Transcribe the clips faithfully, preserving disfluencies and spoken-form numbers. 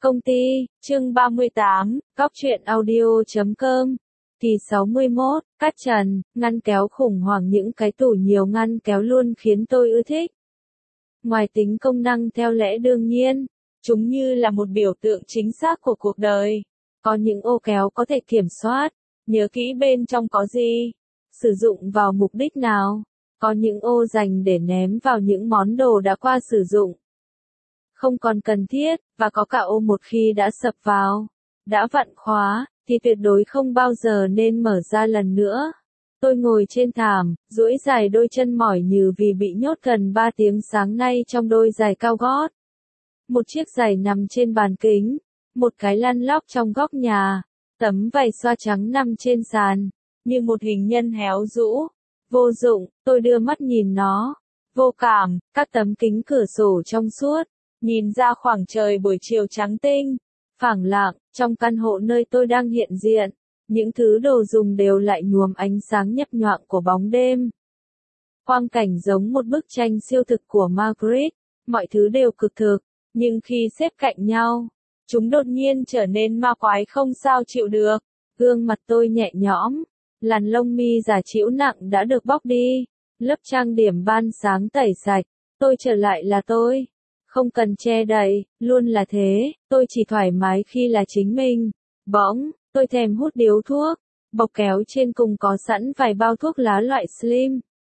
Công ty, chương ba mươi tám, Cóc truyện audio chấm com. Kỳ sáu mươi mốt, Cát Trần, ngăn kéo khủng hoảng. Những cái tủ nhiều ngăn kéo luôn khiến tôi ưa thích. Ngoài tính công năng theo lẽ đương nhiên, chúng như là một biểu tượng chính xác của cuộc đời. Có những ô kéo có thể kiểm soát, nhớ kỹ bên trong có gì, sử dụng vào mục đích nào. Có những ô dành để ném vào những món đồ đã qua sử dụng, không còn cần thiết, và có cả ô một khi đã sập vào, đã vặn khóa, thì tuyệt đối không bao giờ nên mở ra lần nữa. Tôi ngồi trên thảm, duỗi dài đôi chân mỏi nhừ vì bị nhốt gần ba tiếng sáng nay trong đôi giày cao gót. Một chiếc giày nằm trên bàn kính, một cái lăn lóc trong góc nhà, tấm vải xoa trắng nằm trên sàn, như một hình nhân héo rũ. Vô dụng, tôi đưa mắt nhìn nó. Vô cảm, các tấm kính cửa sổ trong suốt, nhìn ra khoảng trời buổi chiều trắng tinh, phẳng lặng, trong căn hộ nơi tôi đang hiện diện, những thứ đồ dùng đều lại nhuốm ánh sáng nhấp nhoạng của bóng đêm. Quang cảnh giống một bức tranh siêu thực của Magritte, mọi thứ đều cực thực, nhưng khi xếp cạnh nhau, chúng đột nhiên trở nên ma quái không sao chịu được. Gương mặt tôi nhẹ nhõm, làn lông mi già trĩu nặng đã được bóc đi, lớp trang điểm ban sáng tẩy sạch, tôi trở lại là tôi. Không cần che đậy, luôn là thế, tôi chỉ thoải mái khi là chính mình. Bỗng, tôi thèm hút điếu thuốc, bọc kéo trên cùng có sẵn vài bao thuốc lá loại slim.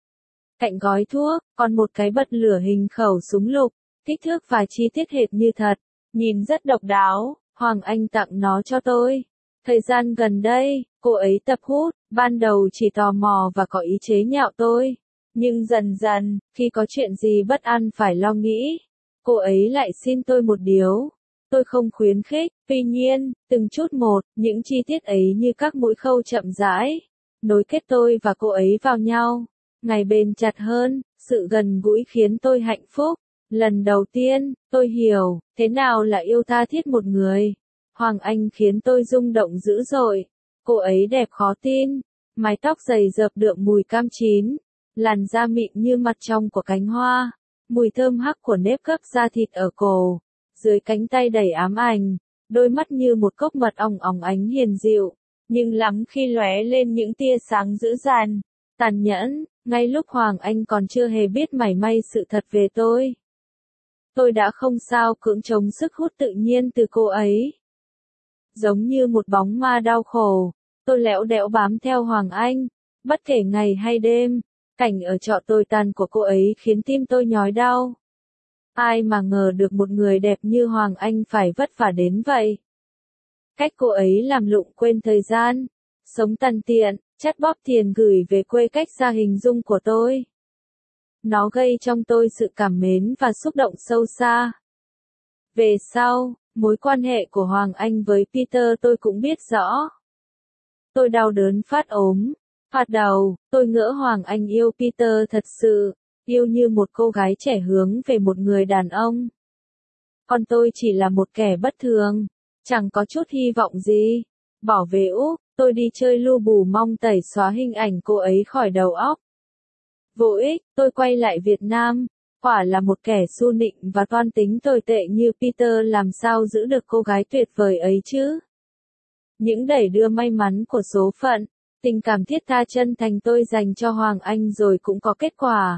Cạnh gói thuốc, còn một cái bật lửa hình khẩu súng lục, kích thước và chi tiết hệt như thật, nhìn rất độc đáo. Hoàng Anh tặng nó cho tôi. Thời gian gần đây, cô ấy tập hút, ban đầu chỉ tò mò và có ý chế nhạo tôi. Nhưng dần dần, khi có chuyện gì bất an phải lo nghĩ, cô ấy lại xin tôi một điếu. Tôi không khuyến khích, tuy nhiên, từng chút một, những chi tiết ấy như các mũi khâu chậm rãi, nối kết tôi và cô ấy vào nhau, ngày bền chặt hơn. Sự gần gũi khiến tôi hạnh phúc. Lần đầu tiên, tôi hiểu, thế nào là yêu tha thiết một người. Hoàng Anh khiến tôi rung động dữ dội. Cô ấy đẹp khó tin, mái tóc dày dợp đượm mùi cam chín, làn da mịn như mặt trong của cánh hoa. Mùi thơm hắc của nếp gấp da thịt ở cổ, dưới cánh tay đầy ám ảnh, đôi mắt như một cốc mật óng óng ánh hiền dịu, nhưng lắm khi lóe lên những tia sáng dữ dằn, tàn nhẫn, ngay lúc Hoàng Anh còn chưa hề biết mảy may sự thật về tôi. Tôi đã không sao cưỡng chống sức hút tự nhiên từ cô ấy. Giống như một bóng ma đau khổ, tôi lẽo đẽo bám theo Hoàng Anh, bất kể ngày hay đêm. Cảnh ở trọ tồi tàn của cô ấy khiến tim tôi nhói đau. Ai mà ngờ được một người đẹp như Hoàng Anh phải vất vả đến vậy. Cách cô ấy làm lụng quên thời gian, sống tàn tiện, chắt bóp tiền gửi về quê cách xa hình dung của tôi. Nó gây trong tôi sự cảm mến và xúc động sâu xa. Về sau, mối quan hệ của Hoàng Anh với Peter tôi cũng biết rõ. Tôi đau đớn phát ốm. Thoạt đầu, tôi ngỡ Hoàng Anh yêu Peter thật sự, yêu như một cô gái trẻ hướng về một người đàn ông. Còn tôi chỉ là một kẻ bất thường, chẳng có chút hy vọng gì. Bỏ về Úc, tôi đi chơi lu bù mong tẩy xóa hình ảnh cô ấy khỏi đầu óc. Vô ích, tôi quay lại Việt Nam, quả là một kẻ su nịnh và toan tính tồi tệ như Peter làm sao giữ được cô gái tuyệt vời ấy chứ. Những đẩy đưa may mắn của số phận. Tình cảm thiết tha chân thành tôi dành cho Hoàng Anh rồi cũng có kết quả.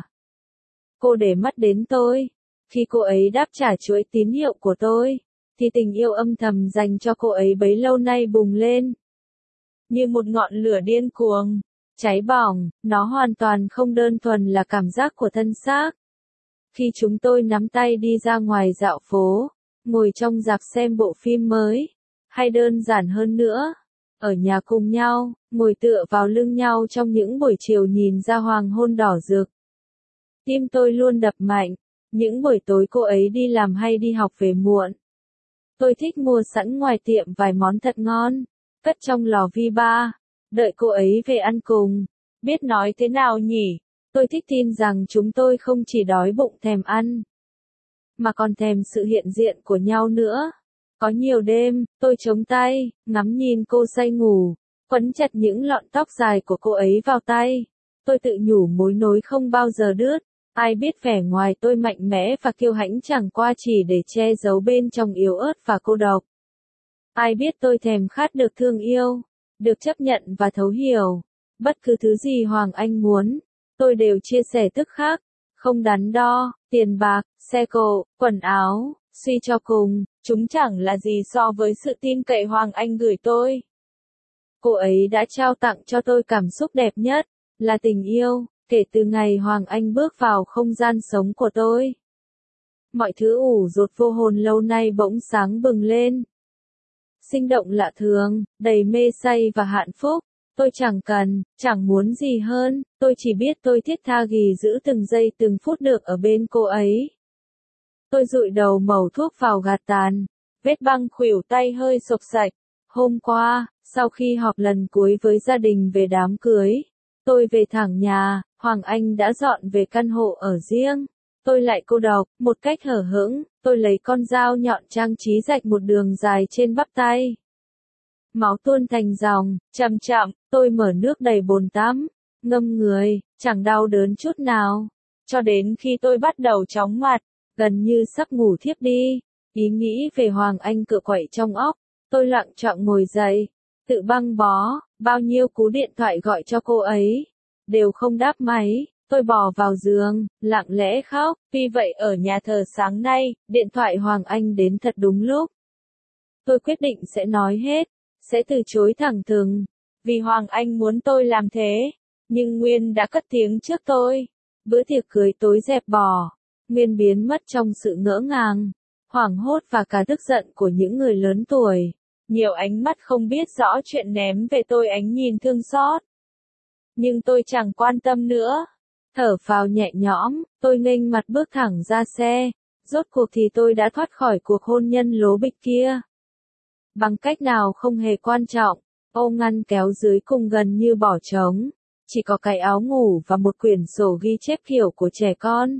Cô để mắt đến tôi. Khi cô ấy đáp trả chuỗi tín hiệu của tôi, thì tình yêu âm thầm dành cho cô ấy bấy lâu nay bùng lên. Như một ngọn lửa điên cuồng, cháy bỏng, nó hoàn toàn không đơn thuần là cảm giác của thân xác. Khi chúng tôi nắm tay đi ra ngoài dạo phố, ngồi trong rạp xem bộ phim mới, hay đơn giản hơn nữa, ở nhà cùng nhau, ngồi tựa vào lưng nhau trong những buổi chiều nhìn ra hoàng hôn đỏ rực. Tim tôi luôn đập mạnh, những buổi tối cô ấy đi làm hay đi học về muộn. Tôi thích mua sẵn ngoài tiệm vài món thật ngon, cất trong lò vi ba, đợi cô ấy về ăn cùng. Biết nói thế nào nhỉ? Tôi thích tin rằng chúng tôi không chỉ đói bụng thèm ăn, mà còn thèm sự hiện diện của nhau nữa. Có nhiều đêm, tôi chống tay, ngắm nhìn cô say ngủ, quấn chặt những lọn tóc dài của cô ấy vào tay. Tôi tự nhủ mối nối không bao giờ đứt, Ai biết vẻ ngoài tôi mạnh mẽ và kiêu hãnh chẳng qua chỉ để che giấu bên trong yếu ớt và cô độc. Ai biết tôi thèm khát được thương yêu, được chấp nhận và thấu hiểu. Bất cứ thứ gì Hoàng Anh muốn, tôi đều chia sẻ tức khắc, không đắn đo, tiền bạc, xe cộ, quần áo, suy cho cùng, chúng chẳng là gì so với sự tin cậy Hoàng Anh gửi tôi. Cô ấy đã trao tặng cho tôi cảm xúc đẹp nhất, là tình yêu, kể từ ngày Hoàng Anh bước vào không gian sống của tôi. Mọi thứ ủ rột vô hồn lâu nay bỗng sáng bừng lên. Sinh động lạ thường, đầy mê say và hạnh phúc. Tôi chẳng cần, chẳng muốn gì hơn, tôi chỉ biết tôi thiết tha ghi giữ từng giây từng phút được ở bên cô ấy. Tôi dụi đầu mẩu thuốc vào gạt tàn, vết băng khuỷu tay hơi sộc sạch. Hôm qua, sau khi họp lần cuối với gia đình về đám cưới, tôi về thẳng nhà, Hoàng Anh đã dọn về căn hộ ở riêng. Tôi lại cô độc, một cách hở hững, tôi lấy con dao nhọn trang trí rạch một đường dài trên bắp tay. Máu tuôn thành dòng, chậm chậm, tôi mở nước đầy bồn tắm, ngâm người, chẳng đau đớn chút nào. Cho đến khi tôi bắt đầu chóng mặt, gần như sắp ngủ thiếp đi, ý nghĩ về Hoàng Anh cựa quậy trong óc, tôi lặng choạng ngồi dậy, tự băng bó, bao nhiêu cú điện thoại gọi cho cô ấy, đều không đáp máy. Tôi bò vào giường, lặng lẽ khóc, vì vậy ở nhà thờ sáng nay, điện thoại Hoàng Anh đến thật đúng lúc. Tôi quyết định sẽ nói hết, sẽ từ chối thẳng thừng, vì Hoàng Anh muốn tôi làm thế, nhưng Nguyên đã cất tiếng trước tôi. Bữa tiệc cưới tối dẹp bỏ, Nguyên biến mất trong sự ngỡ ngàng, hoảng hốt và cả tức giận của những người lớn tuổi. Nhiều ánh mắt không biết rõ chuyện ném về tôi ánh nhìn thương xót. Nhưng tôi chẳng quan tâm nữa. Thở phào nhẹ nhõm, tôi nghênh mặt bước thẳng ra xe. Rốt cuộc thì tôi đã thoát khỏi cuộc hôn nhân lố bịch kia. Bằng cách nào không hề quan trọng, ô ngăn kéo dưới cùng gần như bỏ trống. Chỉ có cái áo ngủ và một quyển sổ ghi chép kiểu của trẻ con.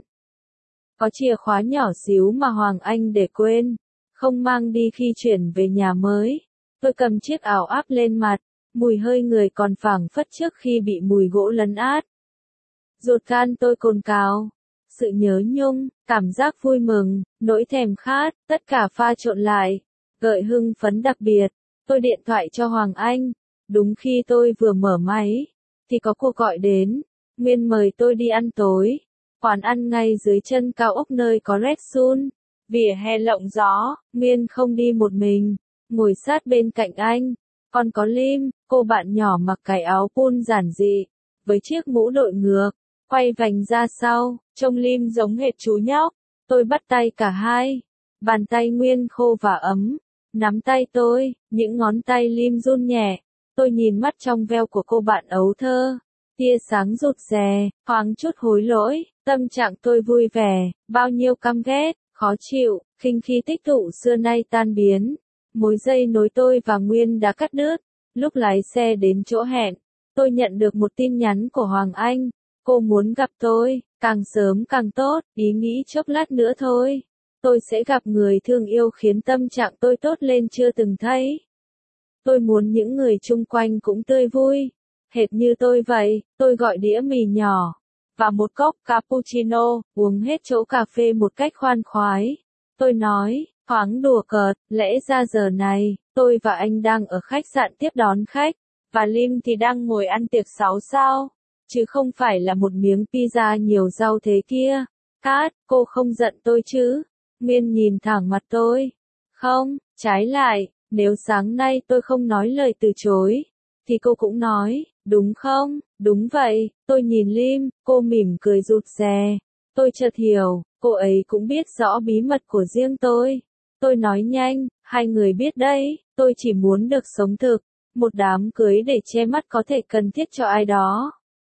Có chìa khóa nhỏ xíu mà Hoàng Anh để quên, không mang đi khi chuyển về nhà mới. Tôi cầm chiếc áo áp lên mặt, mùi hơi người còn phảng phất trước khi bị mùi gỗ lấn át. Ruột gan tôi cồn cào, sự nhớ nhung, cảm giác vui mừng, nỗi thèm khát, tất cả pha trộn lại, gợi hưng phấn đặc biệt. Tôi điện thoại cho Hoàng Anh, đúng khi tôi vừa mở máy, thì có cuộc gọi đến. Nguyên mời tôi đi ăn tối, quán ăn ngay dưới chân cao ốc nơi có Red Sun, vỉa hè rộng gió. Nguyên không đi một mình, ngồi sát bên cạnh anh, còn có Lim, cô bạn nhỏ mặc cái áo pun giản dị, với chiếc mũ đội ngược, quay vành ra sau, trông Lim giống hệt chú nhóc. Tôi bắt tay cả hai, bàn tay Nguyên khô và ấm, nắm tay tôi, những ngón tay Lim run nhẹ. Tôi nhìn mắt trong veo của cô bạn ấu thơ, tia sáng rụt rè, thoáng chút hối lỗi. Tâm trạng tôi vui vẻ, bao nhiêu căm ghét, khó chịu, khinh khi tích tụ xưa nay tan biến. Mối dây nối tôi và Nguyên đã cắt đứt. Lúc lái xe đến chỗ hẹn, tôi nhận được một tin nhắn của Hoàng Anh. Cô muốn gặp tôi, càng sớm càng tốt, ý nghĩ chốc lát nữa thôi. Tôi sẽ gặp người thương yêu khiến tâm trạng tôi tốt lên chưa từng thấy. Tôi muốn những người chung quanh cũng tươi vui, hệt như tôi vậy. Tôi gọi đĩa mì nhỏ và một cốc cappuccino, uống hết chỗ cà phê một cách khoan khoái. Tôi nói, thoáng đùa cợt, lẽ ra giờ này, tôi và anh đang ở khách sạn tiếp đón khách, và Lim thì đang ngồi ăn tiệc sáu sao, chứ không phải là một miếng pizza nhiều rau thế kia. Cát, cô không giận tôi chứ? Nguyên nhìn thẳng mặt tôi. Không, trái lại, nếu sáng nay tôi không nói lời từ chối, thì cô cũng nói, đúng không? Đúng vậy. Tôi nhìn Lim, cô mỉm cười rụt rè. Tôi chợt hiểu, cô ấy cũng biết rõ bí mật của riêng tôi. Tôi nói nhanh, hai người biết đấy, tôi chỉ muốn được sống thực, một đám cưới để che mắt có thể cần thiết cho ai đó.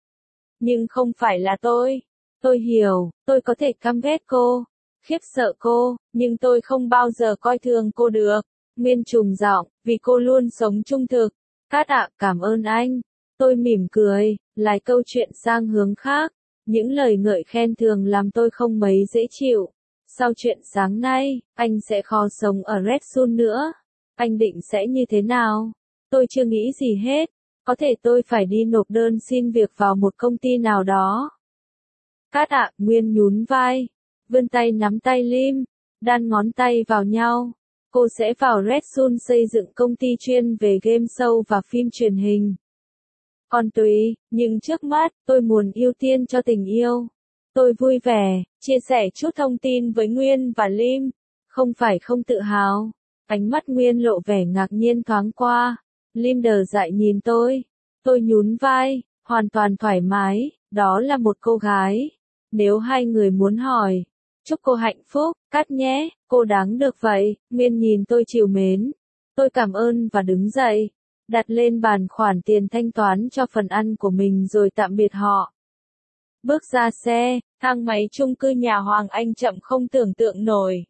Nhưng không phải là tôi. Tôi hiểu, tôi có thể căm ghét cô, khiếp sợ cô, nhưng tôi không bao giờ coi thường cô được. Nguyên trùng giọng, vì cô luôn sống trung thực. Cát ạ, cảm ơn anh. Tôi mỉm cười, lái câu chuyện sang hướng khác. Những lời ngợi khen thường làm tôi không mấy dễ chịu. Sau chuyện sáng nay, anh sẽ khó sống ở Red Sun nữa. Anh định sẽ như thế nào? Tôi chưa nghĩ gì hết. Có thể tôi phải đi nộp đơn xin việc vào một công ty nào đó. Cát ạ, Nguyên nhún vai, vươn tay nắm tay Lim, đan ngón tay vào nhau. Cô sẽ vào Red Sun xây dựng công ty chuyên về game show và phim truyền hình. Còn tùy, nhưng trước mắt, tôi muốn ưu tiên cho tình yêu. Tôi vui vẻ, chia sẻ chút thông tin với Nguyên và Lim. Không phải không tự hào. Ánh mắt Nguyên lộ vẻ ngạc nhiên thoáng qua. Lim đờ dại nhìn tôi. Tôi nhún vai, hoàn toàn thoải mái, đó là một cô gái. Nếu hai người muốn hỏi, chúc cô hạnh phúc, Cát nhé, cô đáng được vậy. Nguyên nhìn tôi trìu mến. Tôi cảm ơn và đứng dậy, đặt lên bàn khoản tiền thanh toán cho phần ăn của mình rồi tạm biệt họ. Bước ra xe, thang máy chung cư nhà Hoàng Anh chậm không tưởng tượng nổi.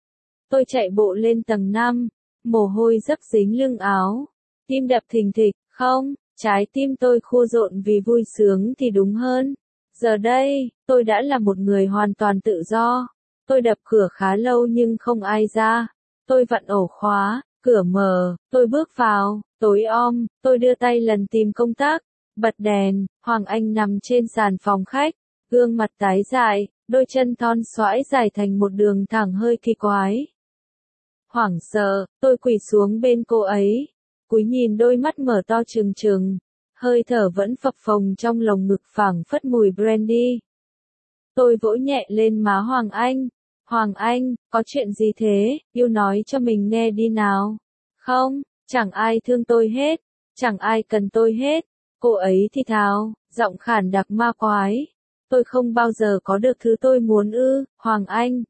Tôi chạy bộ lên tầng năm, mồ hôi dấp dính lưng áo, tim đập thình thịch, không, trái tim tôi khô rộn vì vui sướng thì đúng hơn. Giờ đây, tôi đã là một người hoàn toàn tự do. Tôi đập cửa khá lâu nhưng không ai ra. Tôi vặn ổ khóa, cửa mở, tôi bước vào, tối om, tôi đưa tay lần tìm công tắc, bật đèn, Hoàng Anh nằm trên sàn phòng khách, gương mặt tái dại, đôi chân thon xoãi dài thành một đường thẳng hơi kỳ quái. Hoảng sợ, tôi quỳ xuống bên cô ấy, cúi nhìn đôi mắt mở to trừng trừng, hơi thở vẫn phập phồng trong lồng ngực phảng phất mùi brandy. Tôi vỗ nhẹ lên má Hoàng Anh. Hoàng Anh, có chuyện gì thế, yêu nói cho mình nghe đi nào. Không, chẳng ai thương tôi hết, chẳng ai cần tôi hết. Cô ấy thì thào, giọng khản đặc ma quái. Tôi không bao giờ có được thứ tôi muốn ư, Hoàng Anh.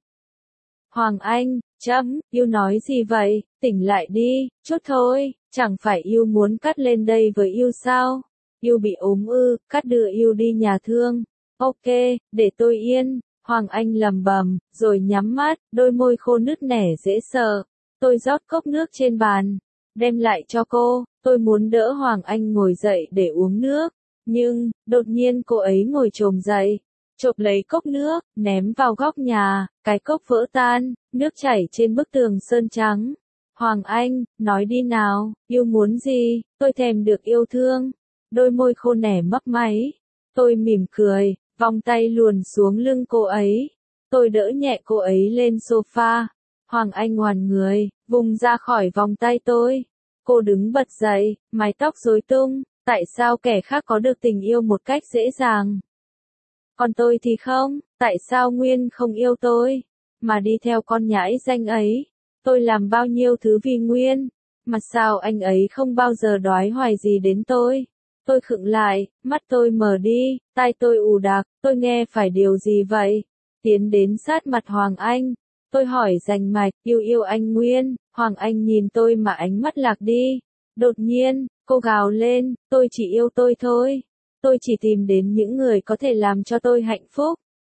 Hoàng Anh, chấm, yêu nói gì vậy, tỉnh lại đi, chút thôi, chẳng phải yêu muốn Cát lên đây với yêu sao? Yêu bị ốm ư, Cát đưa yêu đi nhà thương. Ok, để tôi yên. Hoàng Anh lầm bầm, rồi nhắm mắt, đôi môi khô nứt nẻ dễ sợ. Tôi rót cốc nước trên bàn, đem lại cho cô, tôi muốn đỡ Hoàng Anh ngồi dậy để uống nước. Nhưng, đột nhiên cô ấy ngồi chồm dậy, chộp lấy cốc nước, ném vào góc nhà, cái cốc vỡ tan, nước chảy trên bức tường sơn trắng. Hoàng Anh, nói đi nào, yêu muốn gì, tôi thèm được yêu thương. Đôi môi khô nẻ mấp máy. Tôi mỉm cười, vòng tay luồn xuống lưng cô ấy. Tôi đỡ nhẹ cô ấy lên sofa. Hoàng Anh ngoằn người, vùng ra khỏi vòng tay tôi. Cô đứng bật dậy, mái tóc rối tung. Tại sao kẻ khác có được tình yêu một cách dễ dàng? Còn tôi thì không, tại sao Nguyên không yêu tôi, mà đi theo con nhãi danh ấy? Tôi làm bao nhiêu thứ vì Nguyên, mà sao anh ấy không bao giờ đoái hoài gì đến tôi? Tôi khựng lại, mắt tôi mở đi, tai tôi ù đặc, tôi nghe phải điều gì vậy? Tiến đến sát mặt Hoàng Anh, tôi hỏi rành mạch, yêu yêu anh Nguyên. Hoàng Anh nhìn tôi mà ánh mắt lạc đi. Đột nhiên, cô gào lên, tôi chỉ yêu tôi thôi. Tôi chỉ tìm đến những người có thể làm cho tôi hạnh phúc.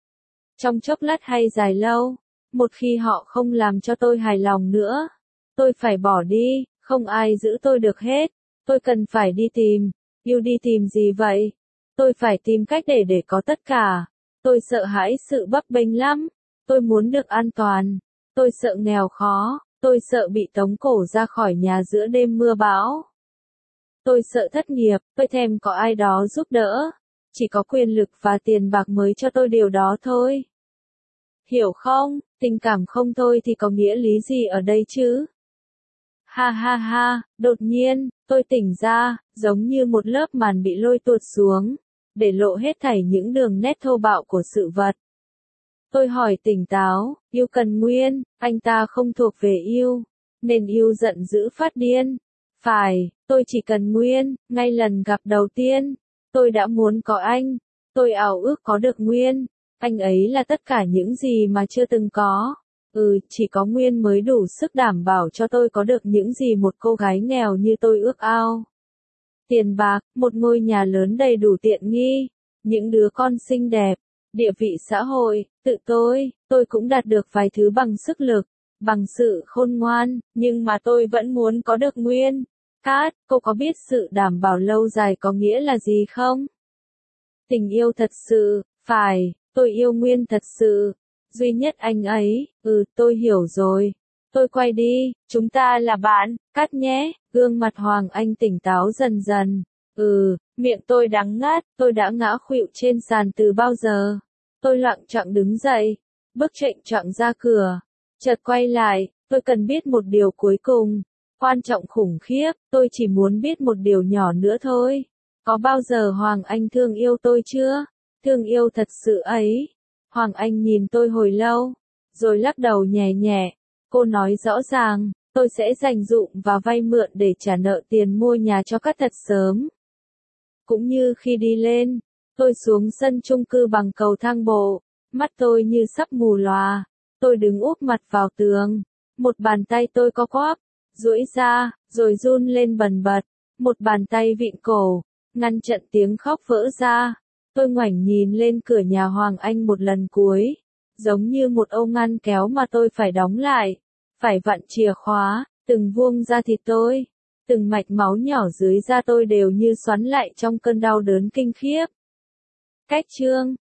Trong chốc lát hay dài lâu, một khi họ không làm cho tôi hài lòng nữa, tôi phải bỏ đi, không ai giữ tôi được hết. Tôi cần phải đi tìm. Yêu đi tìm gì vậy? Tôi phải tìm cách để để có tất cả. Tôi sợ hãi sự bấp bênh lắm. Tôi muốn được an toàn. Tôi sợ nghèo khó. Tôi sợ bị tống cổ ra khỏi nhà giữa đêm mưa bão. Tôi sợ thất nghiệp, tôi thèm có ai đó giúp đỡ. Chỉ có quyền lực và tiền bạc mới cho tôi điều đó thôi. Hiểu không? Tình cảm không thôi thì có nghĩa lý gì ở đây chứ? Ha ha ha, đột nhiên, tôi tỉnh ra, giống như một lớp màn bị lôi tuột xuống, để lộ hết thảy những đường nét thô bạo của sự vật. Tôi hỏi tỉnh táo, yêu cần Nguyên, anh ta không thuộc về yêu, nên yêu giận dữ phát điên. Phải, tôi chỉ cần Nguyên, ngay lần gặp đầu tiên, tôi đã muốn có anh, tôi ảo ước có được Nguyên, anh ấy là tất cả những gì mà chưa từng có. Ừ, chỉ có Nguyên mới đủ sức đảm bảo cho tôi có được những gì một cô gái nghèo như tôi ước ao. Tiền bạc, một ngôi nhà lớn đầy đủ tiện nghi, những đứa con xinh đẹp, địa vị xã hội, tự tôi, tôi cũng đạt được vài thứ bằng sức lực, bằng sự khôn ngoan, nhưng mà tôi vẫn muốn có được Nguyên. Cát, cô có biết sự đảm bảo lâu dài có nghĩa là gì không? Tình yêu thật sự, phải, tôi yêu Nguyên thật sự. Duy nhất anh ấy, ừ, tôi hiểu rồi. Tôi quay đi, chúng ta là bạn, Cát nhé. Gương mặt Hoàng Anh tỉnh táo dần dần. Ừ, miệng tôi đắng ngắt, tôi đã ngã khuỵu trên sàn từ bao giờ. Tôi loạng choạng đứng dậy, bước chệch choạng ra cửa, chợt quay lại, tôi cần biết một điều cuối cùng, quan trọng khủng khiếp, tôi chỉ muốn biết một điều nhỏ nữa thôi. Có bao giờ Hoàng Anh thương yêu tôi chưa? Thương yêu thật sự ấy. Hoàng Anh nhìn tôi hồi lâu, rồi lắc đầu nhẹ nhẹ. Cô nói rõ ràng, tôi sẽ dành dụm và vay mượn để trả nợ tiền mua nhà cho Cát thật sớm. Cũng như khi đi lên, tôi xuống sân chung cư bằng cầu thang bộ, mắt tôi như sắp mù lòa. Tôi đứng úp mặt vào tường, một bàn tay tôi co quắp, duỗi ra, rồi run lên bần bật, một bàn tay vịn cổ, ngăn chặn tiếng khóc vỡ ra. Tôi ngoảnh nhìn lên cửa nhà Hoàng Anh một lần cuối, giống như một ô ngăn kéo mà tôi phải đóng lại, phải vặn chìa khóa, từng vuông da thịt tôi, từng mạch máu nhỏ dưới da tôi đều như xoắn lại trong cơn đau đớn kinh khiếp. Cách chương